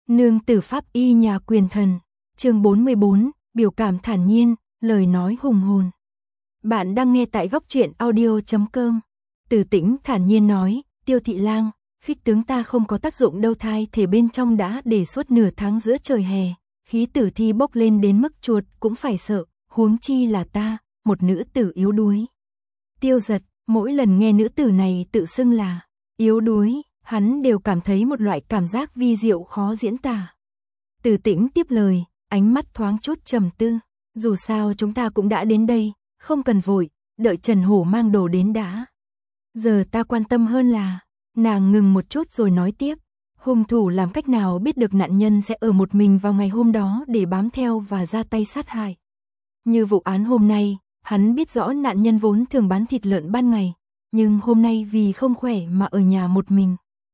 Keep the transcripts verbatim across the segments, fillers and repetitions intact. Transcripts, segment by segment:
Nương tử pháp y nhà quyền thần, chương bốn mươi bốn, biểu cảm thản nhiên, lời nói hùng hồn. Bạn đang nghe tại góc truyện audio chấm com. Từ Tĩnh thản nhiên nói, Tiêu thị lang, khích tướng ta không có tác dụng đâu, thai thể bên trong đã để suốt nửa tháng giữa trời hè, khí tử thi bốc lên đến mức chuột cũng phải sợ, huống chi là ta, một nữ tử yếu đuối. Tiêu Giật, mỗi lần nghe nữ tử này tự xưng là yếu đuối, hắn đều cảm thấy một loại cảm giác vi diệu khó diễn tả. Từ Tĩnh tiếp lời, ánh mắt thoáng chút trầm tư, dù sao chúng ta cũng đã đến đây, không cần vội, đợi Trần Hổ mang đồ đến đã. Giờ ta quan tâm hơn là, nàng ngừng một chút rồi nói tiếp, hung thủ làm cách nào biết được nạn nhân sẽ ở một mình vào ngày hôm đó để bám theo và ra tay sát hại. Như vụ án hôm nay, hắn biết rõ nạn nhân vốn thường bán thịt lợn ban ngày, nhưng hôm nay vì không khỏe mà ở nhà một mình.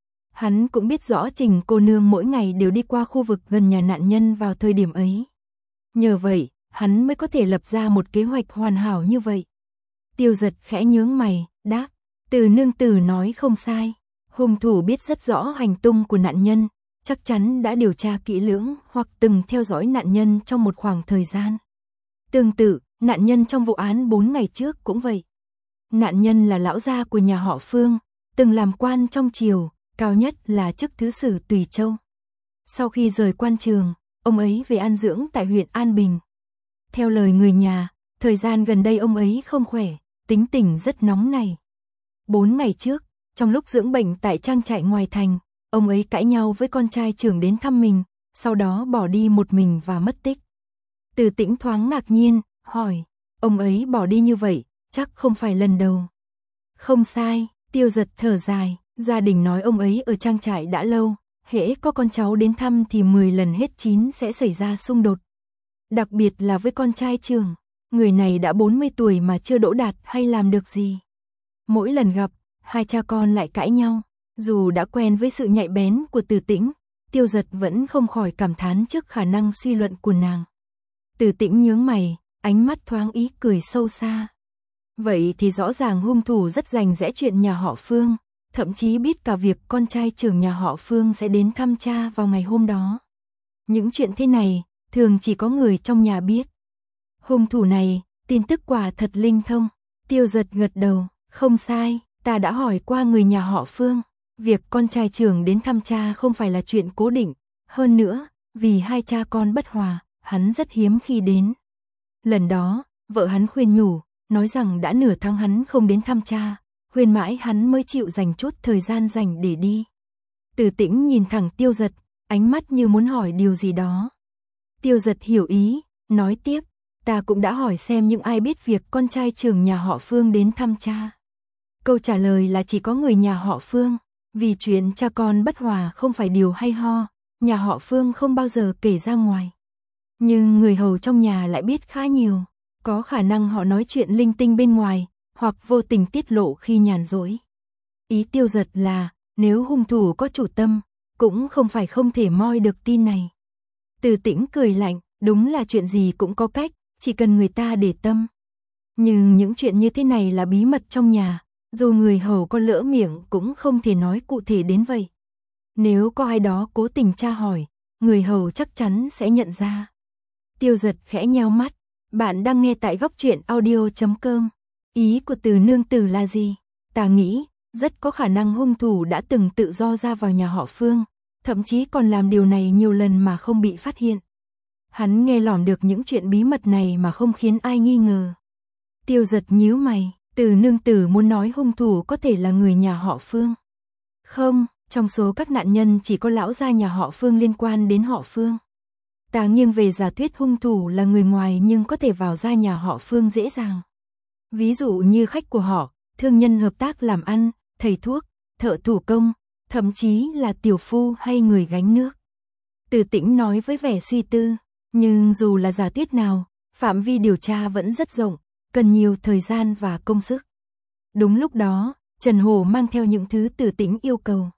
Hắn cũng biết rõ Trình cô nương mỗi ngày đều đi qua khu vực gần nhà nạn nhân vào thời điểm ấy. Nhờ vậy, hắn mới có thể lập ra một kế hoạch hoàn hảo như vậy. Tiêu Giật khẽ nhướng mày, đáp, Từ nương tử nói không sai. Hung thủ biết rất rõ hành tung của nạn nhân, chắc chắn đã điều tra kỹ lưỡng hoặc từng theo dõi nạn nhân trong một khoảng thời gian. Tương tự, nạn nhân trong vụ án bốn ngày trước cũng vậy. Nạn nhân là lão gia của nhà họ Phương, từng làm quan trong triều, cao nhất là chức thứ sử Tùy Châu. Sau khi rời quan trường, ông ấy về an dưỡng tại huyện An Bình. Theo lời người nhà, thời gian gần đây ông ấy không khỏe, tính tình rất nóng này. Bốn ngày trước, trong lúc dưỡng bệnh tại trang trại ngoài thành, ông ấy cãi nhau với con trai trưởng đến thăm mình, sau đó bỏ đi một mình và mất tích. Từ Tĩnh thoáng ngạc nhiên, hỏi, ông ấy bỏ đi như vậy, chắc không phải lần đầu. Không sai, Tiêu Giật thở dài, gia đình nói ông ấy ở trang trại đã lâu, hễ có con cháu đến thăm thì mười lần hết chín sẽ xảy ra xung đột. Đặc biệt là với con trai trưởng, người này đã bốn mươi tuổi mà chưa đỗ đạt hay làm được gì. Mỗi lần gặp, hai cha con lại cãi nhau, dù đã quen với sự nhạy bén của Từ Tĩnh, Tiêu Giật vẫn không khỏi cảm thán trước khả năng suy luận của nàng. Từ Tĩnh nhướng mày, ánh mắt thoáng ý cười sâu xa. Vậy thì rõ ràng hung thủ rất rành rẽ chuyện nhà họ Phương, thậm chí biết cả việc con trai trưởng nhà họ Phương sẽ đến thăm cha vào ngày hôm đó. Những chuyện thế này, thường chỉ có người trong nhà biết. Hung thủ này, tin tức quả thật linh thông. Tiêu Giật gật đầu, không sai, ta đã hỏi qua người nhà họ Phương. Việc con trai trưởng đến thăm cha không phải là chuyện cố định. Hơn nữa, vì hai cha con bất hòa, hắn rất hiếm khi đến. Lần đó, vợ hắn khuyên nhủ, nói rằng đã nửa tháng hắn không đến thăm cha, khuyên mãi hắn mới chịu dành chút thời gian dành để đi. Từ Tĩnh nhìn thẳng Tiêu Giật, ánh mắt như muốn hỏi điều gì đó. Tiêu Giật hiểu ý, nói tiếp, ta cũng đã hỏi xem những ai biết việc con trai trưởng nhà họ Phương đến thăm cha. Câu trả lời là chỉ có người nhà họ Phương, vì chuyện cha con bất hòa không phải điều hay ho, nhà họ Phương không bao giờ kể ra ngoài. Nhưng người hầu trong nhà lại biết khá nhiều, có khả năng họ nói chuyện linh tinh bên ngoài, hoặc vô tình tiết lộ khi nhàn rỗi. Ý Tiêu Giật là, nếu hung thủ có chủ tâm, cũng không phải không thể moi được tin này. Từ Tĩnh cười lạnh, đúng là chuyện gì cũng có cách, chỉ cần người ta để tâm. Nhưng những chuyện như thế này là bí mật trong nhà, dù người hầu có lỡ miệng cũng không thể nói cụ thể đến vậy. Nếu có ai đó cố tình tra hỏi, người hầu chắc chắn sẽ nhận ra. Tiêu Giật khẽ nheo mắt, bạn đang nghe tại góc truyện audio chấm com. Ý của Từ nương tử là gì? Ta nghĩ, rất có khả năng hung thủ đã từng tự do ra vào nhà họ Phương, thậm chí còn làm điều này nhiều lần mà không bị phát hiện. Hắn nghe lỏm được những chuyện bí mật này mà không khiến ai nghi ngờ. Tiêu Giật nhíu mày, Từ nương tử muốn nói hung thủ có thể là người nhà họ Phương. Không, trong số các nạn nhân chỉ có lão gia nhà họ Phương liên quan đến họ Phương. Ta nghiêng về giả thuyết hung thủ là người ngoài nhưng có thể vào ra nhà họ Phương dễ dàng. Ví dụ như khách của họ, thương nhân hợp tác làm ăn, thầy thuốc, thợ thủ công, thậm chí là tiểu phu hay người gánh nước. Từ Tĩnh nói với vẻ suy tư, nhưng dù là giả thuyết nào, phạm vi điều tra vẫn rất rộng, cần nhiều thời gian và công sức. Đúng lúc đó, Trần Hổ mang theo những thứ Từ Tĩnh yêu cầu.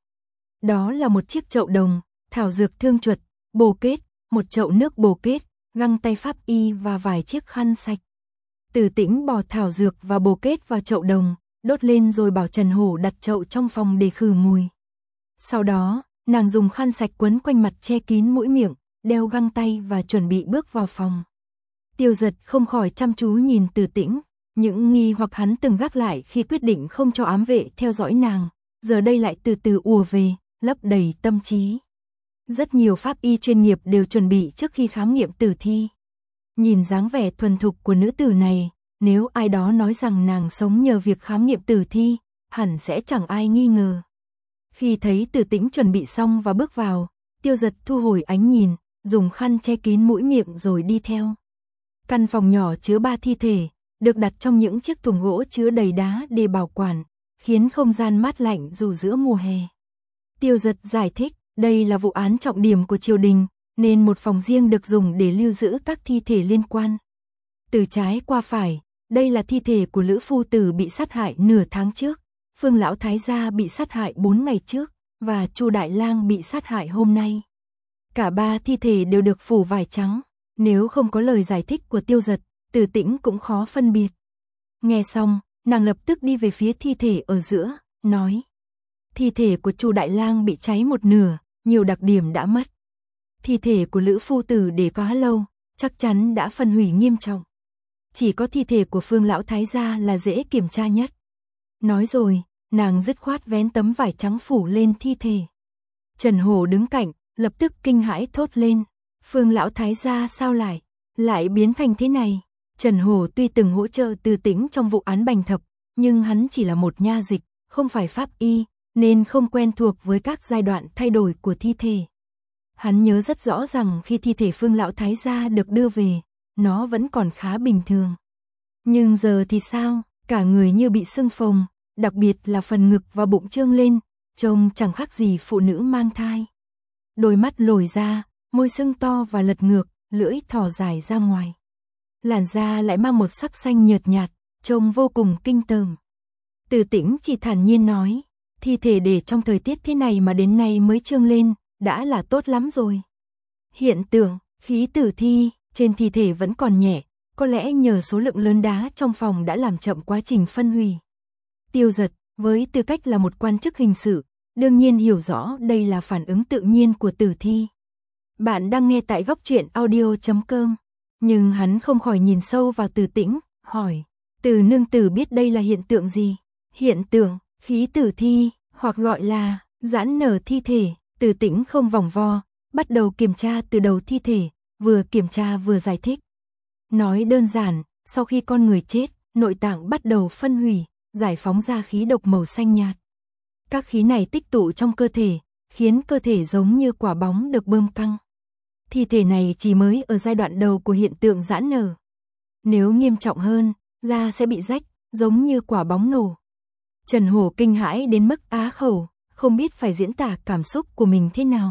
Đó là một chiếc chậu đồng, thảo dược thương chuột, bồ kết, một chậu nước bồ kết, găng tay pháp y và vài chiếc khăn sạch. Từ Tĩnh bỏ thảo dược và bồ kết vào chậu đồng, đốt lên rồi bảo Trần Hổ đặt chậu trong phòng để khử mùi. Sau đó, nàng dùng khăn sạch quấn quanh mặt che kín mũi miệng, đeo găng tay và chuẩn bị bước vào phòng. Tiêu Dật không khỏi chăm chú nhìn Từ Tĩnh, những nghi hoặc hắn từng gác lại khi quyết định không cho ám vệ theo dõi nàng, giờ đây lại từ từ ùa về, lấp đầy tâm trí. Rất nhiều pháp y chuyên nghiệp đều chuẩn bị trước khi khám nghiệm tử thi. Nhìn dáng vẻ thuần thục của nữ tử này, nếu ai đó nói rằng nàng sống nhờ việc khám nghiệm tử thi, hẳn sẽ chẳng ai nghi ngờ. Khi thấy Từ Tĩnh chuẩn bị xong và bước vào, Tiêu Dật thu hồi ánh nhìn, dùng khăn che kín mũi miệng rồi đi theo. Căn phòng nhỏ chứa ba thi thể, được đặt trong những chiếc thùng gỗ chứa đầy đá để bảo quản, khiến không gian mát lạnh dù giữa mùa hè. Tiêu Dật giải thích, đây là vụ án trọng điểm của triều đình, nên một phòng riêng được dùng để lưu giữ các thi thể liên quan. Từ trái qua phải, đây là thi thể của Lữ Phu Tử bị sát hại nửa tháng trước, Phương Lão Thái Gia bị sát hại bốn ngày trước, và Chu Đại Lang bị sát hại hôm nay. Cả ba thi thể đều được phủ vải trắng, nếu không có lời giải thích của Tiêu Dật, Từ Tĩnh cũng khó phân biệt. Nghe xong, nàng lập tức đi về phía thi thể ở giữa, nói. Thi thể của Chu Đại Lang bị cháy một nửa, nhiều đặc điểm đã mất. Thi thể của Lữ Phu Tử để quá lâu, chắc chắn đã phân hủy nghiêm trọng. Chỉ có thi thể của Phương Lão Thái Gia là dễ kiểm tra nhất. Nói rồi, nàng dứt khoát vén tấm vải trắng phủ lên thi thể. Trần Hổ đứng cạnh, lập tức kinh hãi thốt lên. Phương Lão Thái Gia sao lại, lại biến thành thế này? Trần Hổ tuy từng hỗ trợ Từ Tĩnh trong vụ án Bành Thập, nhưng hắn chỉ là một nha dịch, không phải pháp y, nên không quen thuộc với các giai đoạn thay đổi của thi thể. Hắn nhớ rất rõ rằng khi thi thể Phương Lão Thái Gia được đưa về, nó vẫn còn khá bình thường. Nhưng giờ thì sao? Cả người như bị sưng phồng, đặc biệt là phần ngực và bụng trương lên, trông chẳng khác gì phụ nữ mang thai. Đôi mắt lồi ra, môi sưng to và lật ngược, lưỡi thò dài ra ngoài. Làn da lại mang một sắc xanh nhợt nhạt, trông vô cùng kinh tởm. Từ Tĩnh chỉ thản nhiên nói, thi thể để trong thời tiết thế này mà đến nay mới trương lên, đã là tốt lắm rồi. Hiện tượng, khí tử thi, trên thi thể vẫn còn nhẹ, có lẽ nhờ số lượng lớn đá trong phòng đã làm chậm quá trình phân hủy. Tiêu Dật, với tư cách là một quan chức hình sự, đương nhiên hiểu rõ đây là phản ứng tự nhiên của tử thi. Bạn đang nghe tại góc truyện audio chấm com, nhưng hắn không khỏi nhìn sâu vào Từ Tĩnh, hỏi, Từ nương tử biết đây là hiện tượng gì? Hiện tượng, khí tử thi, hoặc gọi là giãn nở thi thể. Từ Tĩnh không vòng vo, bắt đầu kiểm tra từ đầu thi thể, vừa kiểm tra vừa giải thích. Nói đơn giản, sau khi con người chết, nội tạng bắt đầu phân hủy, giải phóng ra khí độc màu xanh nhạt. Các khí này tích tụ trong cơ thể, khiến cơ thể giống như quả bóng được bơm căng. Thi thể này chỉ mới ở giai đoạn đầu của hiện tượng giãn nở. Nếu nghiêm trọng hơn, da sẽ bị rách, giống như quả bóng nổ. Trần Hổ kinh hãi đến mức á khẩu, không biết phải diễn tả cảm xúc của mình thế nào.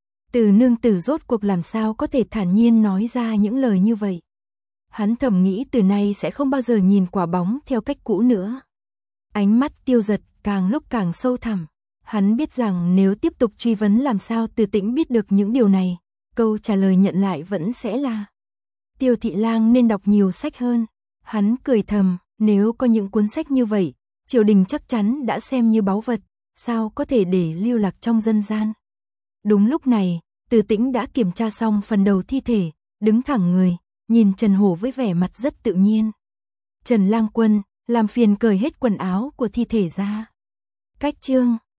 Từ nương tử rốt cuộc làm sao có thể thản nhiên nói ra những lời như vậy. Hắn thầm nghĩ từ nay sẽ không bao giờ nhìn quả bóng theo cách cũ nữa. Ánh mắt Tiêu Dật càng lúc càng sâu thẳm. Hắn biết rằng nếu tiếp tục truy vấn làm sao Từ Tĩnh biết được những điều này, câu trả lời nhận lại vẫn sẽ là Tiêu thị lang nên đọc nhiều sách hơn. Hắn cười thầm, nếu có những cuốn sách như vậy, triều đình chắc chắn đã xem như báu vật, sao có thể để lưu lạc trong dân gian. Đúng lúc này, Từ Tĩnh đã kiểm tra xong phần đầu thi thể, đứng thẳng người, nhìn Trần Hổ với vẻ mặt rất tự nhiên. Trần lang quân, làm phiền cởi hết quần áo của thi thể ra. Cách chương